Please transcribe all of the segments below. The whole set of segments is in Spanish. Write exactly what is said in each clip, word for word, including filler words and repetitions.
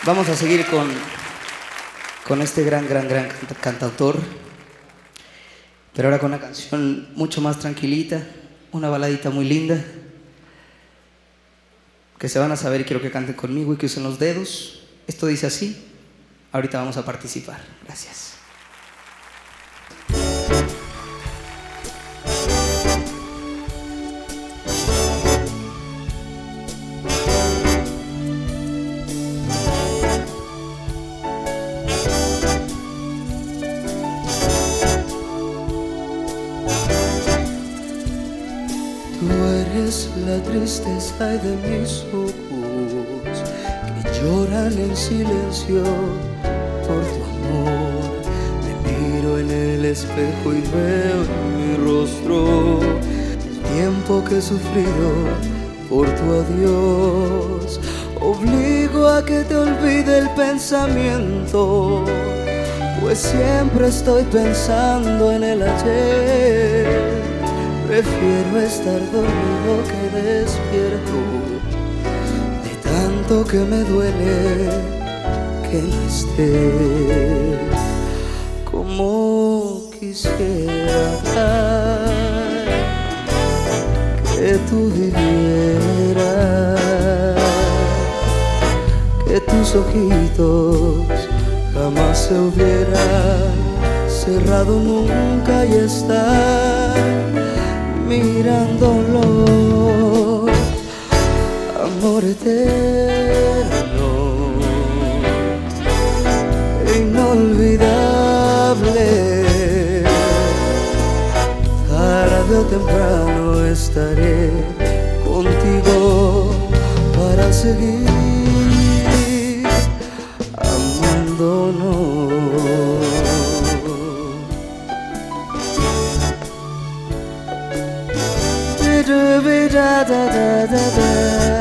Vamos a seguir con, con este gran, gran, gran cantautor, pero ahora con una canción mucho más tranquilita, una baladita muy linda, que se van a saber y quiero que canten conmigo y que usen los dedos. Esto dice así, ahorita vamos a participar. Gracias. La tristeza de mis ojos que lloran en silencio por tu amor. Me miro en el espejo y veo en mi rostro el tiempo que he sufrido por tu adiós. Obligo a que te olvide el pensamiento, pues siempre estoy pensando en el ayer. Prefiero estar dormido que despierto, de tanto que me duele que no estés. Como quisiera que tú vivieras, que tus ojitos jamás se hubieran cerrado nunca y estar mirándolo, amor eterno, inolvidable. Tarde o temprano estaré contigo para seguir amándonos. Da, da, da, da, da.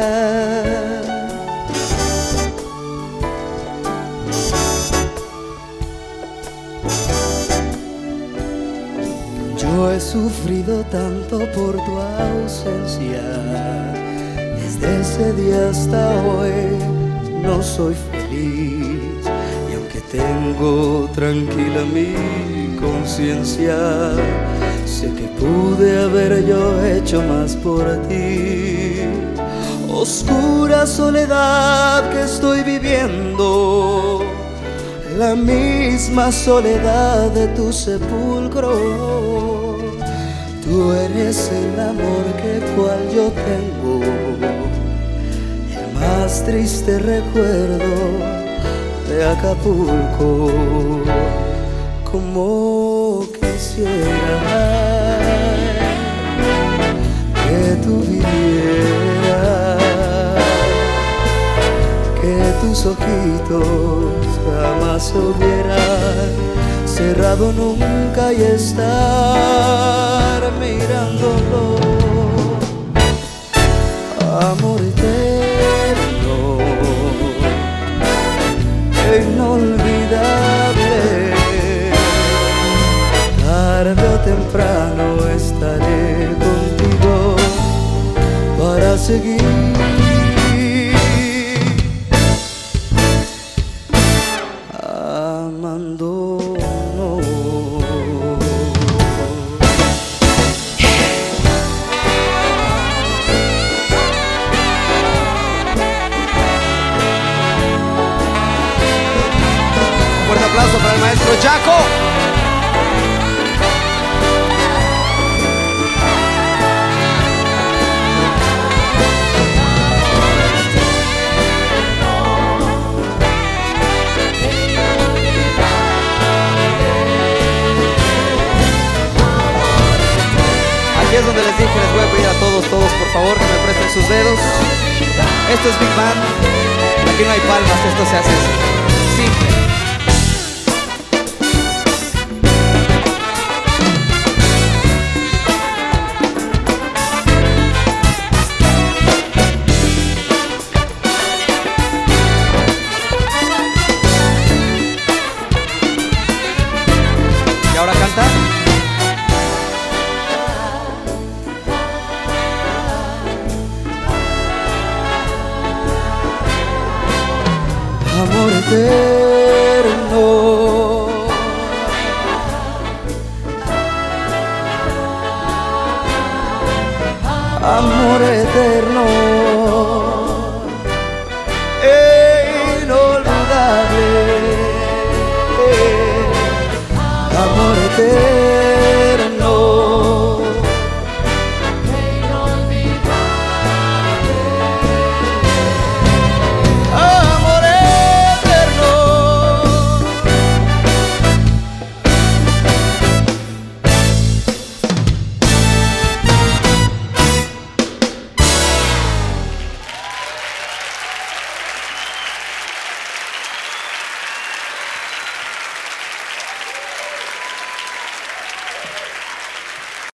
Yo he sufrido tanto por tu ausencia, desde ese día hasta hoy no soy feliz, y aunque tengo tranquila mi conciencia, sé que pude haber yo hecho más por ti. Oscura soledad que estoy viviendo, la misma soledad de tu sepulcro. Tú eres el amor que cual yo tengo, el más triste recuerdo de Acapulco. Como quisiera que tú vivieras, que tus ojitos jamás se hubieran cerrado nunca y estar mirándolo, amor eterno, inolvidable. Tarde o temprano estaré contigo para seguir amándonos. Un fuerte aplauso para el maestro Jaco. Aquí es donde les dije, les voy a pedir a todos, todos por favor que me presten sus dedos. Esto es Big Band, aquí no hay palmas, esto se hace así, simple. Y ahora canta. amor eterno. Amor eterno.